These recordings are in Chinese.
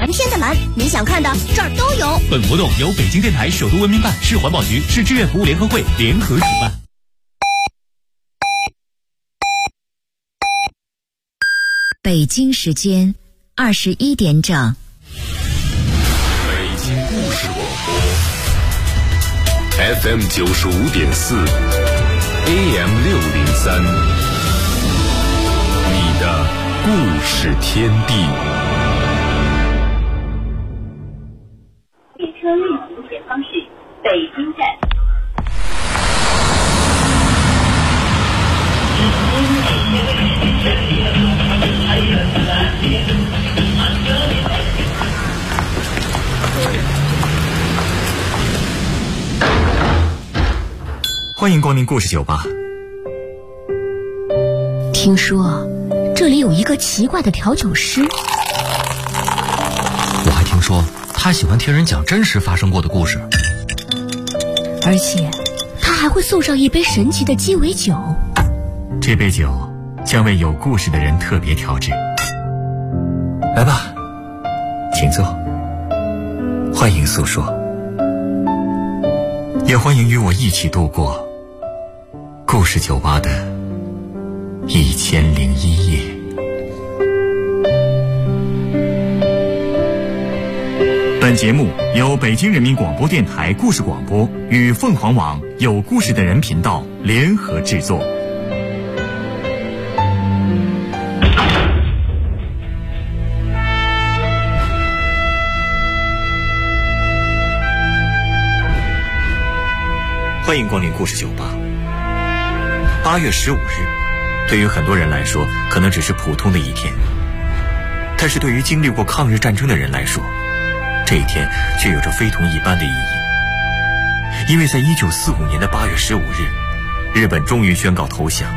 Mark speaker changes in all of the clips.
Speaker 1: 天的蓝，你想看的这儿都有。
Speaker 2: 本活动由北京电台首都文明办、市环保局、市志愿服务联合会联合主办。
Speaker 3: 北京时间21点整。
Speaker 4: 北京故事广播 FM 95.4 AM 603，你的故事天地。
Speaker 5: 列车运行前方是北京站。
Speaker 2: 欢迎光临故事酒吧。
Speaker 1: 听说这里有一个奇怪的调酒师，
Speaker 6: 我还听说他喜欢听人讲真实发生过的故事，
Speaker 1: 而且他还会送上一杯神奇的鸡尾酒。
Speaker 2: 这杯酒将为有故事的人特别调制。来吧，请坐，欢迎诉说，也欢迎与我一起度过故事酒吧的1001夜。本节目由北京人民广播电台故事广播与凤凰网有故事的人频道联合制作。欢迎光临故事酒吧。8月15日，对于很多人来说，可能只是普通的一天，但是对于经历过抗日战争的人来说，这一天却有着非同一般的意义。因为在1945年的8月15日，日本终于宣告投降。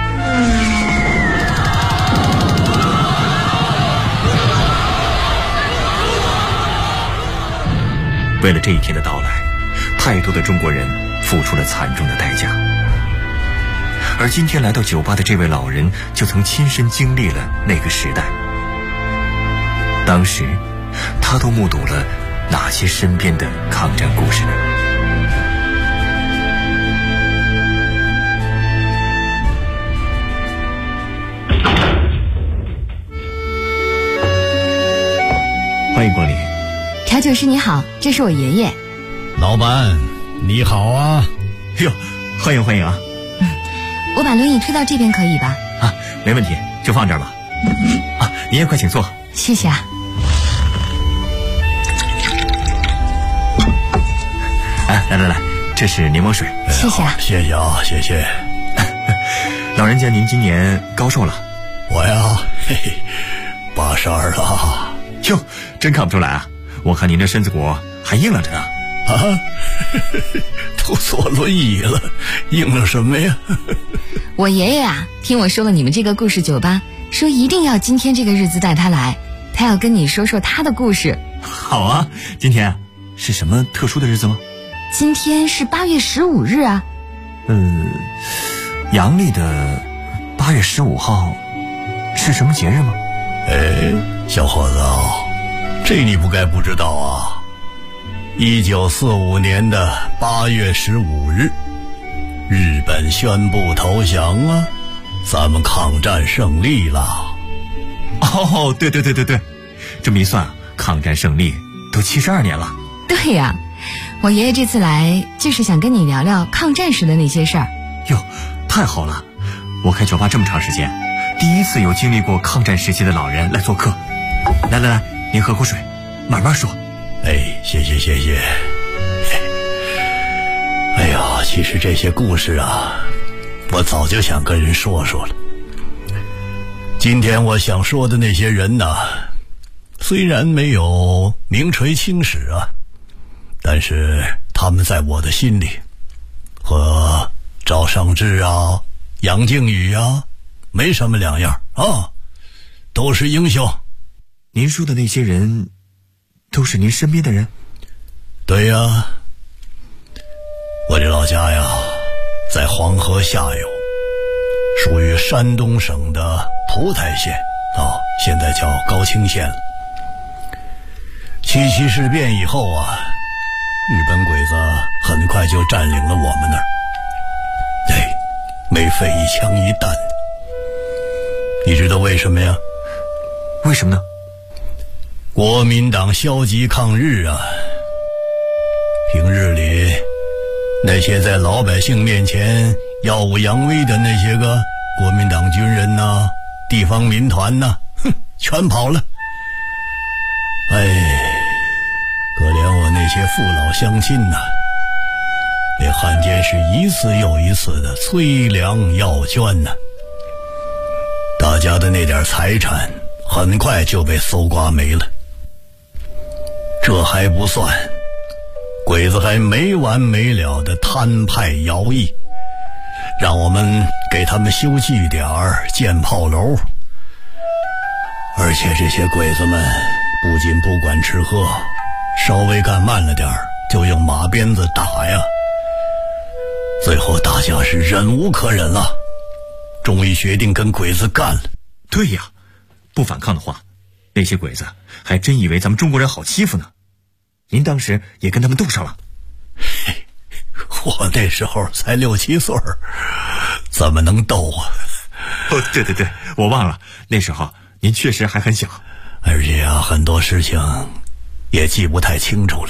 Speaker 2: 为了这一天的到来，太多的中国人付出了惨重的代价。而今天来到酒吧的这位老人，就曾亲身经历了那个时代。当时他都目睹了哪些身边的抗战故事呢？欢迎光临。
Speaker 3: 调酒师你好，这是我爷爷。
Speaker 7: 老板你好啊。
Speaker 2: 哎呦，欢迎欢迎啊。
Speaker 3: 我把轮椅推到这边可以吧？
Speaker 2: 啊，没问题，就放这儿吧。啊，您也快请坐。
Speaker 3: 谢谢啊。
Speaker 2: 哎，来，这是柠檬水。
Speaker 3: 谢谢啊。
Speaker 7: 谢谢啊，谢谢。
Speaker 2: 老人家您今年高寿了？
Speaker 7: 我呀，嘿嘿，82了。
Speaker 2: 哟，真看不出来啊，我看您这身子骨还硬朗着呢。
Speaker 7: 啊，都坐轮椅了，硬了什么呀？
Speaker 3: 我爷爷啊，听我说了你们这个故事酒吧，说一定要今天这个日子带他来，他要跟你说说他的故事。
Speaker 2: 好啊，今天是什么特殊的日子吗？
Speaker 3: 今天是8月15日啊。
Speaker 2: 阳历的8月15号是什么节日吗？
Speaker 7: 哎，小伙子，这你不该不知道啊。1945年的8月15日，日本宣布投降了，咱们抗战胜利了。
Speaker 2: 哦，对，这么一算，抗战胜利都72年了。
Speaker 3: 对呀，我爷爷这次来就是想跟你聊聊抗战时的那些事儿。
Speaker 2: 哟，太好了，我开酒吧这么长时间，第一次有经历过抗战时期的老人来做客。来，您喝口水，慢慢说。
Speaker 7: 哎，谢谢。哎呀，其实这些故事啊，我早就想跟人说了。今天我想说的那些人呢，虽然没有名垂青史啊，但是他们在我的心里和赵尚志啊、杨靖宇啊没什么两样啊，都是英雄。
Speaker 2: 您说的那些人都是您身边的人？
Speaker 7: 对呀，我这老家呀在黄河下游，属于山东省的蒲台县啊，现在叫高清县了。 七七事变以后啊，日本鬼子很快就占领了我们那儿。没费一枪一弹。你知道为什么呀？
Speaker 2: 为什么呢？
Speaker 7: 国民党消极抗日啊。平日里那些在老百姓面前耀武扬威的那些个国民党军人呐、地方民团呐，全跑了。可怜我那些父老乡亲呐，被汉奸是一次又一次的催粮要捐呐。大家的那点财产很快就被搜刮没了。这还不算，鬼子还没完没了的摊派徭役，让我们给他们修祭点建炮楼。而且这些鬼子们不仅不管吃喝，稍微干慢了点就用马鞭子打呀。最后大家是忍无可忍了，终于决定跟鬼子干了。
Speaker 2: 对呀，不反抗的话，那些鬼子还真以为咱们中国人好欺负呢。您当时也跟他们斗上了？
Speaker 7: 我那时候才6、7岁，怎么能斗啊？
Speaker 2: 哦，对，我忘了，那时候您确实还很小，
Speaker 7: 而且啊，很多事情也记不太清楚了。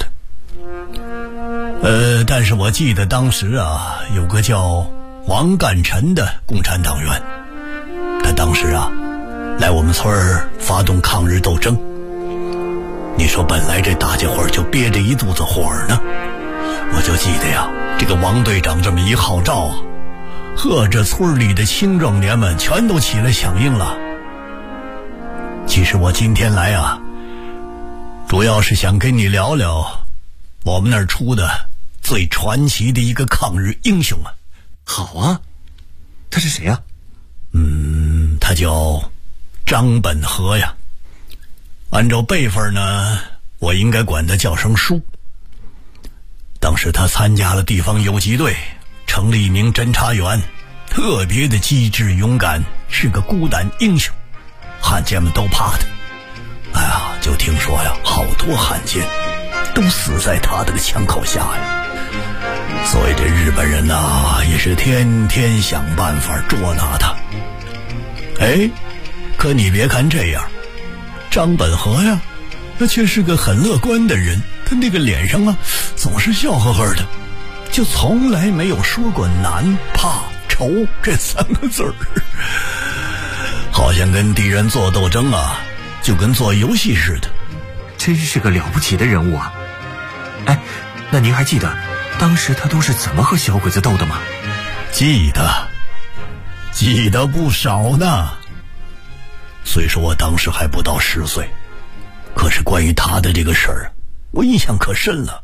Speaker 7: 但是我记得当时啊，有个叫王干臣的共产党员，他当时啊来我们村儿发动抗日斗争。你说本来这大家伙就憋着一肚子火呢，我就记得呀，这个王队长这么一号召啊，这村里的青壮年们全都起来响应了。其实我今天来啊，主要是想跟你聊聊我们那儿出的最传奇的一个抗日英雄啊。
Speaker 2: 好啊，他是谁呀？
Speaker 7: 他叫张本和呀。按照辈分呢，我应该管他叫声叔。当时他参加了地方游击队，成了一名侦察员，特别的机智勇敢，是个孤胆英雄，汉奸们都怕他。就听说呀，好多汉奸都死在他的枪口下呀。所以这日本人呐，也是天天想办法捉拿他。可你别看这样，张本和呀，他却是个很乐观的人，他那个脸上啊总是笑呵呵的，就从来没有说过难、怕、愁这3个字儿。好像跟敌人做斗争啊，就跟做游戏似的。
Speaker 2: 真是个了不起的人物啊。那您还记得当时他都是怎么和小鬼子斗的吗？
Speaker 7: 记得不少呢。虽说我当时还不到10岁，可是关于他的这个事儿，我印象可深了。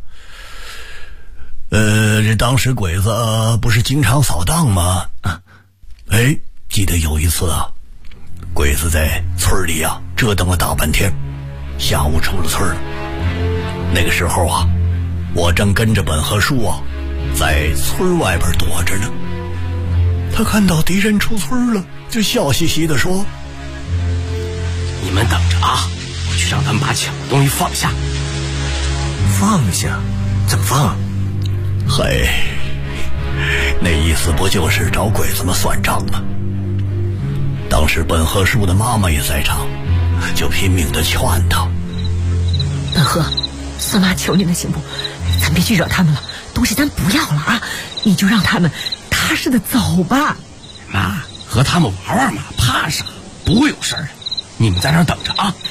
Speaker 7: 这当时鬼子不是经常扫荡吗？记得有一次啊，鬼子在村里啊折腾了大半天，下午出了村了。那个时候啊，我正跟着本和叔啊在村外边躲着呢。他看到敌人出村了，就笑嘻嘻地说：“
Speaker 8: 你们等着啊，我去让他们把抢的东西放下。”
Speaker 2: 放下？怎么放啊？
Speaker 7: 那意思不就是找鬼子们算账吗？当时本和叔的妈妈也在场，就拼命地劝他：“
Speaker 1: 本和，三妈求你了行不？咱别去惹他们了，东西咱不要了啊！你就让他们踏实的走吧。”
Speaker 8: 妈，和他们玩玩嘛，怕啥？不会有事儿的。你们在那儿等着啊！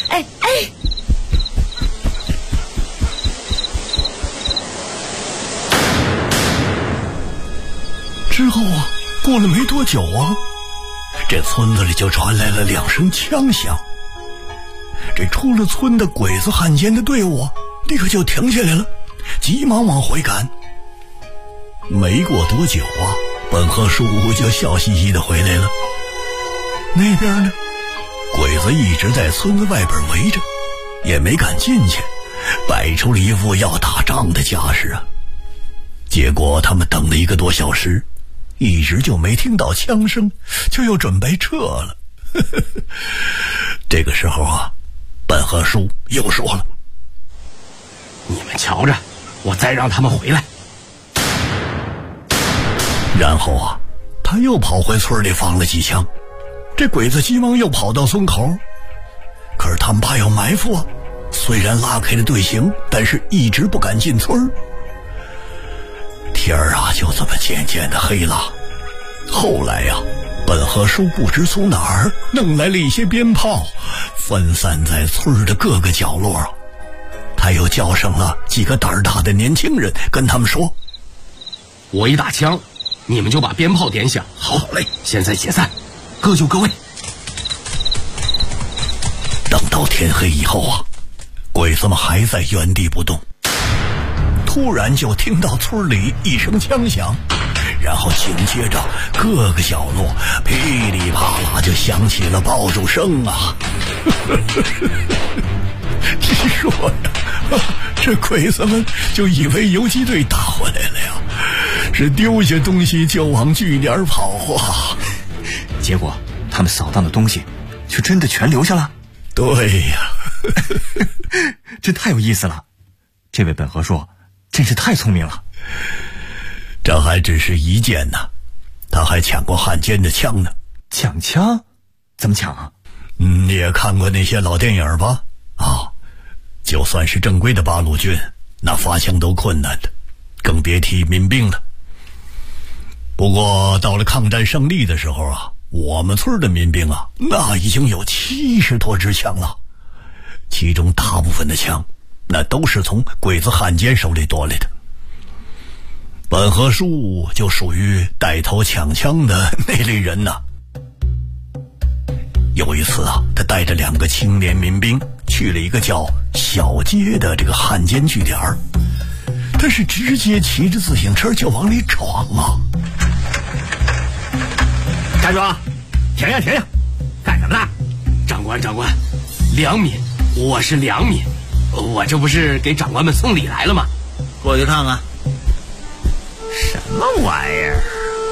Speaker 7: 之后啊，过了没多久啊，这村子里就传来了2声枪响。这出了村的鬼子汉奸的队伍啊，立刻就停下来了，急忙往回赶。没过多久啊，本和叔就笑嘻嘻的回来了。那边呢，鬼子一直在村子外边围着，也没敢进去，摆出了一副要打仗的架势啊。结果他们等了1个多小时，一直就没听到枪声，就又准备撤了。这个时候啊，本和叔又说了：“
Speaker 8: 瞧着，我再让他们回来。
Speaker 7: 然后啊，他又跑回村里放了几枪，这鬼子急忙又跑到村口，可是他们怕有埋伏啊，虽然拉开了队形，但是一直不敢进村。天儿啊，就这么渐渐的黑了。后来呀，本和叔不知从哪儿弄来了一些鞭炮，分散在村的各个角落。他又叫上了几个胆儿大的年轻人，跟他们说：
Speaker 8: 我一打枪，你们就把鞭炮点响。好嘞，现在解散，各就各位。
Speaker 7: 等到天黑以后啊，鬼子们还在原地不动，突然就听到村里一声枪响，然后紧接着各个角落噼里啪啦就响起了爆竹声啊。你说呀，这鬼子们就以为游击队打回来了呀，是丢下东西就往据点跑啊。
Speaker 2: 结果他们扫荡的东西就真的全留下了。
Speaker 7: 对呀，
Speaker 2: 这太有意思了，这位本和硕真是太聪明了。
Speaker 7: 这还只是一件呢，他还抢过汉奸的枪呢。
Speaker 2: 抢枪？怎么抢啊？
Speaker 7: 你也看过那些老电影吧？啊，就算是正规的八路军，那发枪都困难的，更别提民兵了。不过到了抗战胜利的时候啊，我们村的民兵啊，那已经有70多支枪了，其中大部分的枪那都是从鬼子汉奸手里夺来的。本和叔就属于带头抢枪的那类人呐。有一次啊，他带着2个青年民兵去了一个叫小街的这个汉奸据点，他是直接骑着自行车就往里闯啊。
Speaker 8: 站住！停下停下！干什么呢？长官，良民，我是良民，我这不是给长官们送礼来了吗？
Speaker 9: 过去看看。
Speaker 2: 什么玩意儿？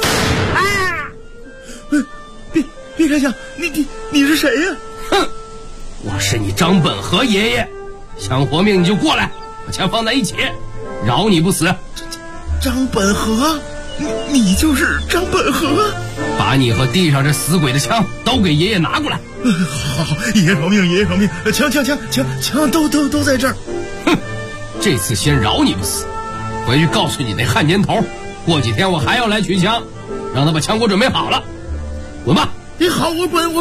Speaker 9: 别开枪！你是谁呀？
Speaker 8: 哼，我是你张本和爷爷，想活命你就过来，把枪放在一起，饶你不死。
Speaker 9: 张本和，你就是张本和？
Speaker 8: 把你和地上这死鬼的枪都给爷爷拿过来。
Speaker 9: 好，爷爷饶命，爷爷饶命！枪都在这儿。
Speaker 8: 哼，这次先饶你不死，回去告诉你那汉奸头，过几天我还要来取枪，让他把枪给我准备好了。滚吧！
Speaker 9: 好，我滚。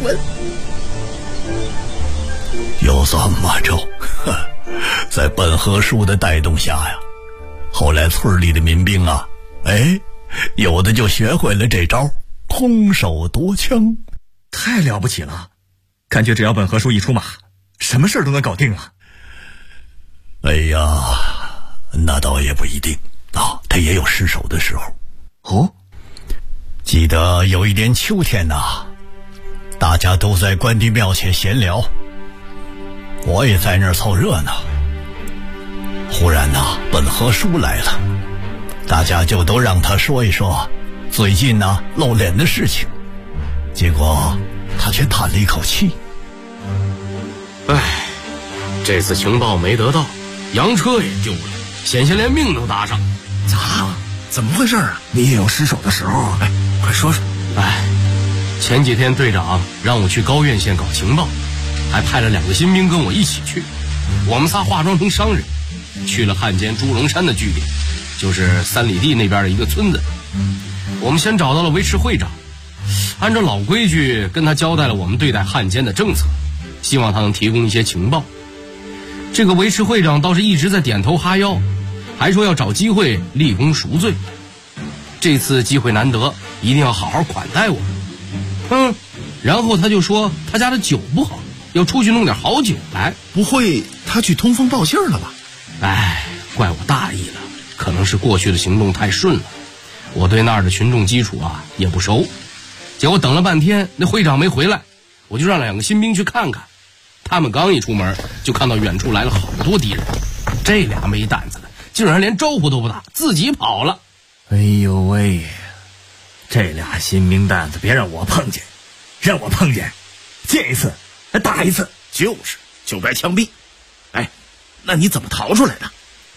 Speaker 7: 有这么着，在本和叔的带动下呀，后来村里的民兵啊，有的就学会了这招，空手夺枪。
Speaker 2: 太了不起了，感觉只要本和叔一出马，什么事都能搞定了。
Speaker 7: 哎呀，那倒也不一定啊，他也有失手的时候。
Speaker 2: 哦，
Speaker 7: 记得有一年秋天呐，大家都在关帝庙前闲聊，我也在那儿凑热闹。忽然呐，本和叔来了，大家就都让他说一说最近呢露脸的事情。结果他却叹了一口气：
Speaker 8: 这次情报没得到，洋车也丢了，险些连命都搭上。
Speaker 9: 咋了？怎么回事啊？
Speaker 2: 你也有失手的时候，快说说。
Speaker 8: 前几天队长让我去高苑县搞情报，还派了2个新兵跟我一起去。我们仨化妆成商人，去了汉奸朱龙山的据点，就是3里地那边的一个村子。我们先找到了维持会长，按照老规矩跟他交代了我们对待汉奸的政策，希望他能提供一些情报。这个维持会长倒是一直在点头哈腰，还说要找机会立功赎罪。这次机会难得，一定要好好款待我。然后他就说他家的酒不好，要出去弄点好酒来。
Speaker 9: 不会他去通风报信了吧？
Speaker 8: 怪我大意了，可能是过去的行动太顺了，我对那儿的群众基础也不熟。结果等了半天，那会长没回来，我就让2个新兵去看看。他们刚一出门，就看到远处来了好多敌人，这俩没胆子的竟然连招呼都不打，自己跑了。
Speaker 2: 哎呦喂，这俩新兵蛋子别让我碰见，让我碰见，见一次打一次。
Speaker 9: 就该枪毙。那你怎么逃出来的？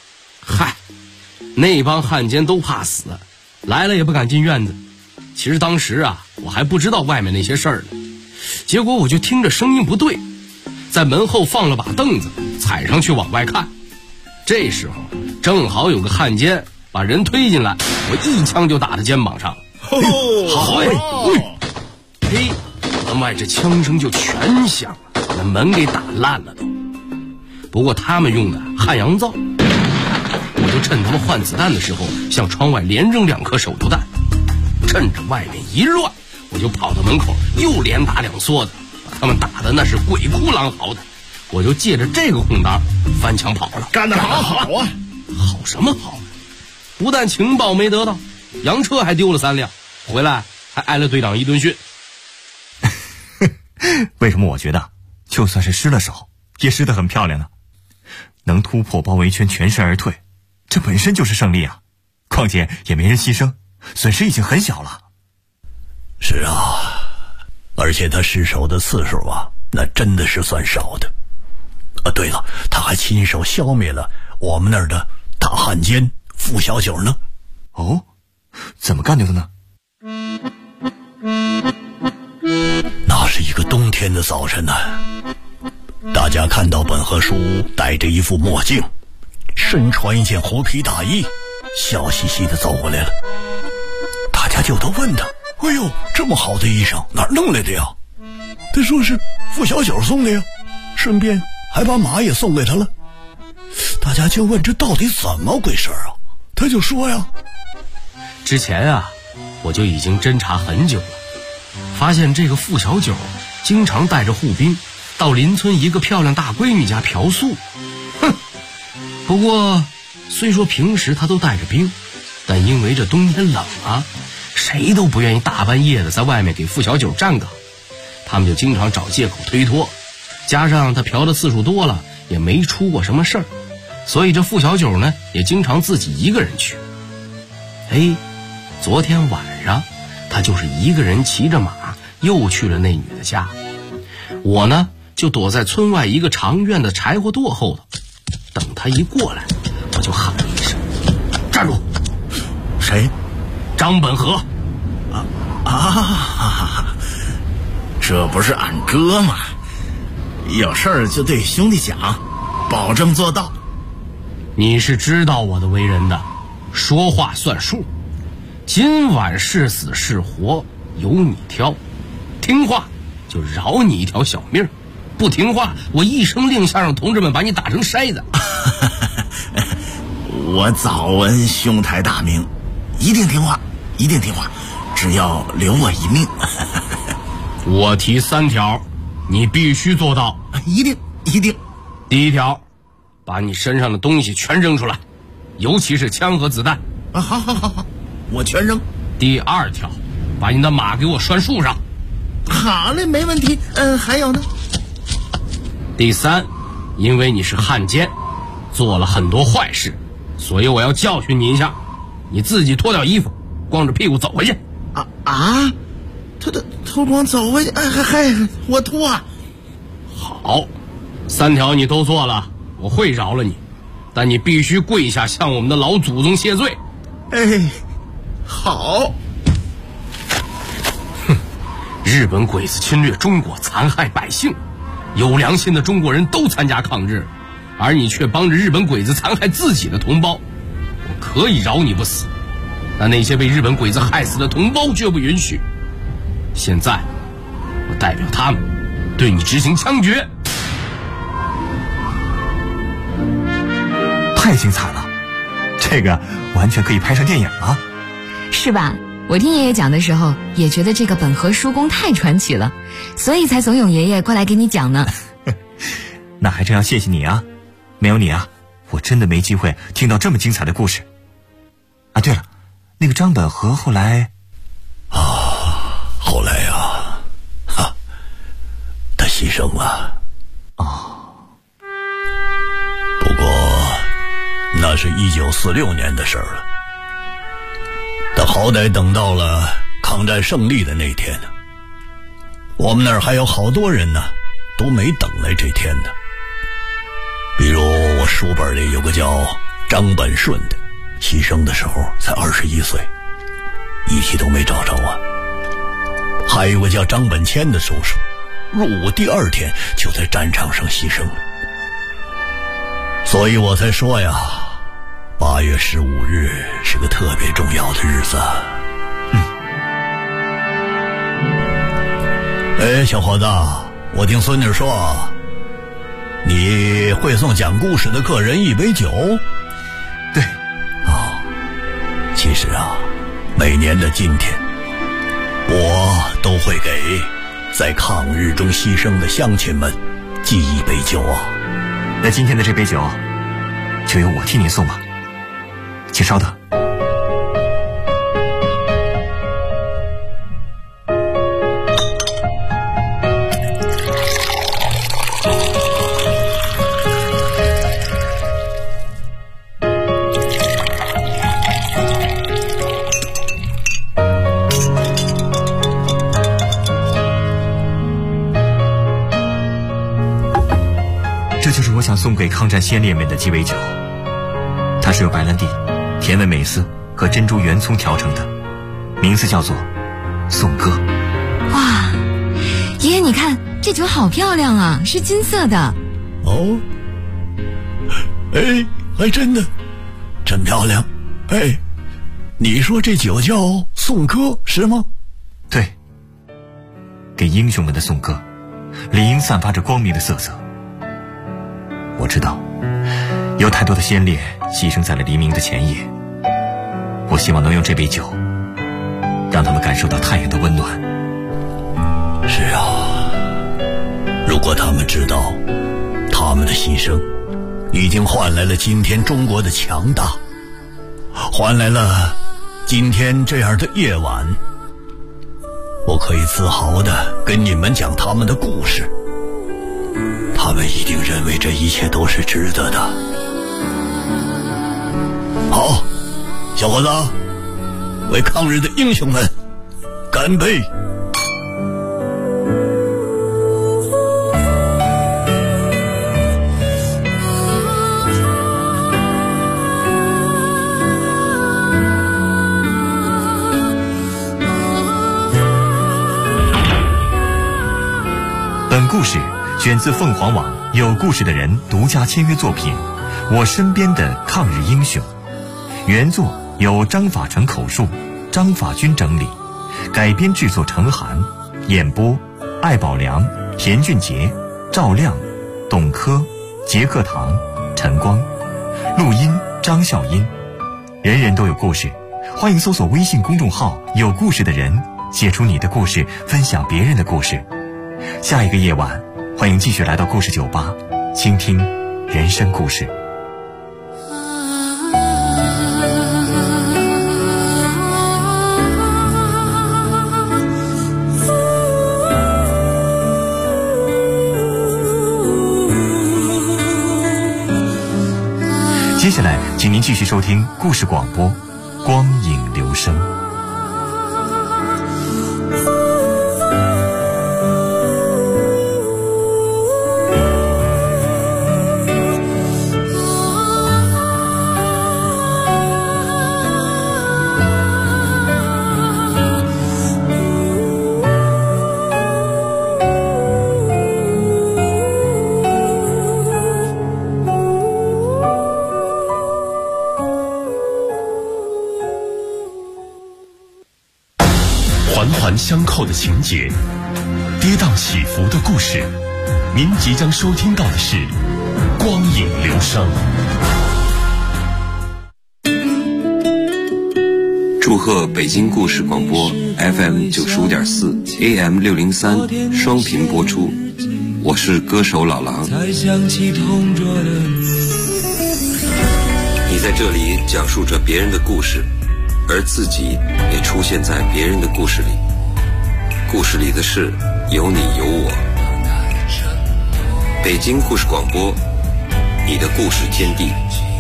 Speaker 8: 那帮汉奸都怕死，来了也不敢进院子。其实当时啊，我还不知道外面那些事儿呢。结果我就听着声音不对，在门后放了把凳子，踩上去往外看。这时候正好有个汉奸把人推进来，我一枪就打他肩膀上。好呀！嘿，门外这枪声就全响了，那门给打烂了都。不过他们用的汉阳造，我就趁他们换子弹的时候，向窗外连扔2颗手榴弹，趁着外面一乱，我就跑到门口，又连打2梭子，把他们打的那是鬼哭狼嚎的。我就借着这个空当翻墙跑了。
Speaker 9: 干得好好啊！
Speaker 8: 好什么好？不但情报没得到，洋车还丢了3辆，回来还挨了队长一顿训。
Speaker 2: 为什么我觉得就算是失了手也失得很漂亮呢？能突破包围圈全身而退，这本身就是胜利啊！况且也没人牺牲，损失已经很小了。
Speaker 7: 是啊，而且他失手的次数啊，那真的是算少的。对了，他还亲手消灭了我们那儿的大汉奸付小九呢。
Speaker 2: 哦，怎么干掉的呢？
Speaker 7: 那是一个冬天的早晨呢，大家看到本和叔戴着一副墨镜，身穿一件狐皮大衣，笑嘻嘻地走过来了。大家就都问他：哎呦，这么好的衣裳哪儿弄来的呀？他说是付小九送的呀，顺便还把马也送给他了。大家就问这到底怎么回事啊？他就说呀，
Speaker 8: 之前啊，我就已经侦查很久了，发现这个付小九经常带着护兵到邻村一个漂亮大闺女家嫖宿。不过虽说平时他都带着兵，但因为这冬天冷啊，谁都不愿意大半夜的在外面给付小九站岗，他们就经常找借口推脱，加上他嫖的次数多了，也没出过什么事儿，所以这付小九呢也经常自己一个人去。昨天晚上他就是一个人骑着马又去了那女的家，我呢就躲在村外一个长院的柴火垛后头，等他一过来，我就喊了一声：站住！
Speaker 9: 谁？
Speaker 8: 张本和。
Speaker 9: 这不是俺哥吗？有事儿就对兄弟讲，保证做到。
Speaker 8: 你是知道我的为人的，说话算数。今晚是死是活由你挑，听话就饶你一条小命，不听话我一声令下，让同志们把你打成筛子。
Speaker 9: 我早闻兄台大名，一定听话，一定听话，只要留我一命。
Speaker 8: 我提3条，你必须做到。
Speaker 9: 一定一定。
Speaker 8: 第1条，把你身上的东西全扔出来，尤其是枪和子弹。
Speaker 9: 好，我全扔。
Speaker 8: 第2条，把你的马给我拴树上。
Speaker 9: 好嘞，没问题。还有呢？
Speaker 8: 第3，因为你是汉奸，做了很多坏事，所以我要教训你一下，你自己脱掉衣服，光着屁股走回去。
Speaker 9: 他脱光走回去？我脱啊。
Speaker 8: 好，3条你都做了，我会饶了你，但你必须跪下向我们的老祖宗谢罪。
Speaker 9: 好。
Speaker 8: 日本鬼子侵略中国，残害百姓，有良心的中国人都参加抗日，而你却帮着日本鬼子残害自己的同胞。我可以饶你不死，但那些被日本鬼子害死的同胞绝不允许。现在我代表他们对你执行枪决。
Speaker 2: 太精彩了，这个完全可以拍成电影了。
Speaker 3: 是吧？我听爷爷讲的时候也觉得这个本和叔公太传奇了，所以才怂恿爷爷过来给你讲呢。
Speaker 2: 那还真要谢谢你啊，没有你啊，我真的没机会听到这么精彩的故事。对了，那个张本和后来
Speaker 7: 他牺牲了。不过那是1946年的事儿了。他好歹等到了抗战胜利的那天呢。我们那儿还有好多人呢，都没等来这天呢。比如我书本里有个叫张本顺的， 牺牲的时候才21岁，遗体都没找着啊。还有个叫张本谦的叔叔，入伍第2天就在战场上牺牲了。所以我才说呀，8月15日是个特别重要的日子。小伙子，我听孙女说你会送讲故事的客人1杯酒。
Speaker 2: 对。
Speaker 7: 其实啊，每年的今天我都会给在抗日中牺牲的乡亲们寄1杯酒啊。
Speaker 2: 那今天的这杯酒就由我替您送吧，请稍等。这就是我想送给抗战先烈们的鸡尾酒，它是由白兰地、甜味美思和珍珠圆葱调成的，名字叫做颂歌。
Speaker 3: 哇，爷爷你看这酒好漂亮啊，是金色的。
Speaker 7: 哦，还真的真漂亮。你说这酒叫颂歌是吗？
Speaker 2: 对，给英雄们的颂歌，理应散发着光明的色泽。我知道有太多的先烈牺牲在了黎明的前夜，我希望能用这杯酒让他们感受到太阳的温暖。
Speaker 7: 是啊，如果他们知道他们的牺牲已经换来了今天中国的强大，换来了今天这样的夜晚，我可以自豪地跟你们讲他们的故事，他们一定认为这一切都是值得的。好，小伙子，为抗日的英雄们干杯！
Speaker 2: 本故事选自凤凰网有故事的人独家签约作品《我身边的抗日英雄》，原作由张法成口述，张法军整理，改编制作陈涵，演播艾宝良、田俊杰、赵亮、董珂、杰克堂、陈光，录音张笑音。人人都有故事，欢迎搜索微信公众号有故事的人，写出你的故事，分享别人的故事。下一个夜晚，欢迎继续来到故事酒吧，倾听人生故事。接下来请您继续收听故事广播《光影留声》。
Speaker 4: 环环相扣的情节，跌宕起伏的故事，您即将收听到的是《光影留声》。
Speaker 10: 祝贺北京故事广播 FM 95.4 AM 603双频播出，我是歌手老狼。你在这里讲述着别人的故事，而自己也出现在别人的故事里，故事里的事有你有我。北京故事广播，你的故事天地。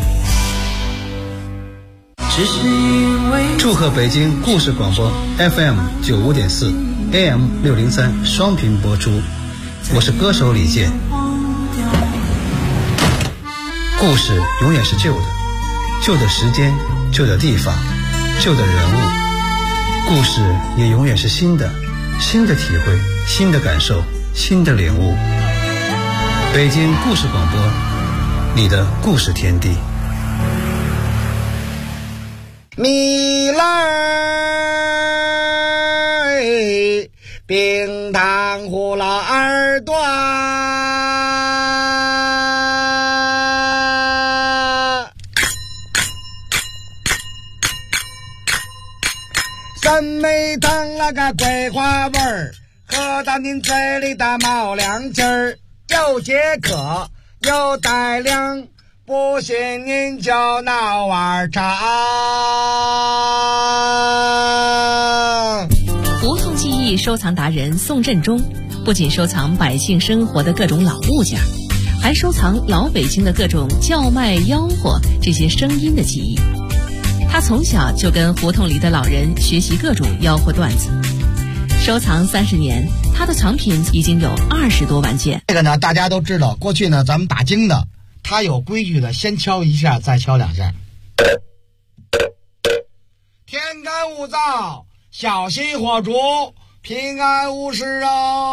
Speaker 11: 祝贺北京故事广播 FM 95.4 AM 603双频播出，我是歌手李健。故事永远是旧的， 旧的时间、旧的地方、旧的人物，故事也永远是新的，新的体会，新的感受，新的领悟。北京故事广播，你的故事天地。
Speaker 12: 米来冰糖葫芦耳朵，三妹糖那个桂花味儿，喝到您嘴里的冒凉劲儿，又解渴又带凉，不信您就闹碗茶。
Speaker 1: 胡同记忆收藏达人宋振中不仅收藏百姓生活的各种老物件，还收藏老北京的各种叫卖吆喝这些声音的记忆。他从小就跟胡同里的老人学习各种吆喝段子，收藏30年，他的藏品已经有20多万件。
Speaker 12: 这个呢，大家都知道，过去呢咱们打更的，他有规矩的，先敲一下，再敲2下。天干物燥，小心火烛，平安无事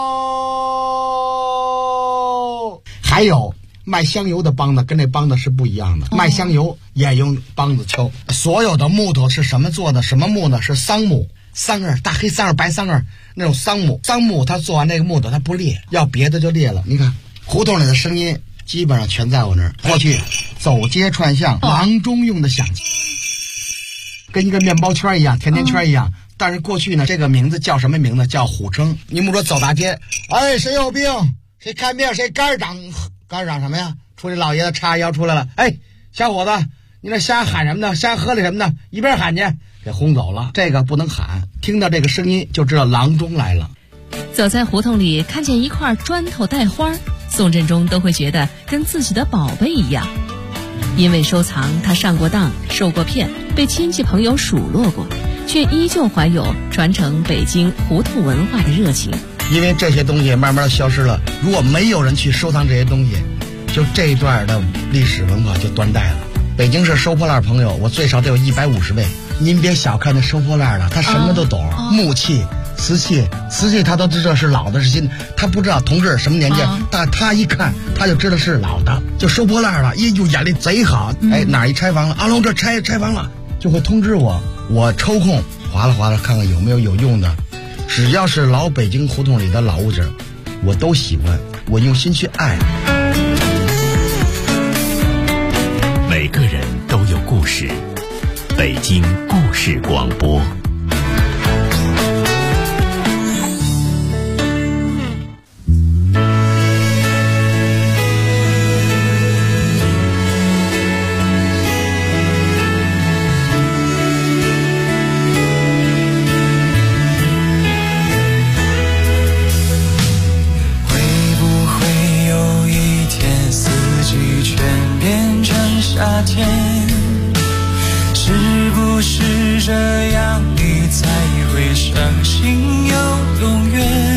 Speaker 12: 哦。还有卖香油的梆子跟这梆子是不一样的，卖香油也用梆子敲。所有的木头是什么做的？什么木呢？是桑木，桑叶，大黑桑叶、白桑叶那种桑木。桑木它做完那个木头它不裂，要别的就裂了。你看胡同里的声音基本上全在我那儿。过去走街串巷，郎中用的响器，跟一个面包圈一样，甜甜圈一样。但是过去呢，这个名字叫什么名字？叫虎称。你们说走大街，哎，谁有病？谁看病？谁肝长什么呀？出来老爷子叉腰出来了，哎，小伙子，你那瞎喊什么呢？瞎喝了什么呢？一边喊去，给轰走了。这个不能喊，听到这个声音就知道郎中来了。
Speaker 1: 走在胡同里，看见一块砖头带花，宋振中都会觉得跟自己的宝贝一样。因为收藏，他上过当，受过骗，被亲戚朋友数落过，却依旧怀有传承北京胡同文化的热情。
Speaker 12: 因为这些东西慢慢的消失了，如果没有人去收藏这些东西，就这一段的历史文化就断代了。北京市收破烂朋友，我最少得有150位。您别小看那收破烂的，他什么都懂，木器、瓷器他都知道是老的是新的，他不知道同志什么年纪，但他一看他就知道是老的，就收破烂了，就眼力贼好。哎，哪一拆房了？阿龙这拆房了，就会通知我，我抽空划拉看看有没有用的。只要是老北京胡同里的老物件，我都喜欢，我用心去爱。
Speaker 2: 每个人都有故事，北京故事广播。
Speaker 13: 夏天，是不是这样你才会伤心又永远？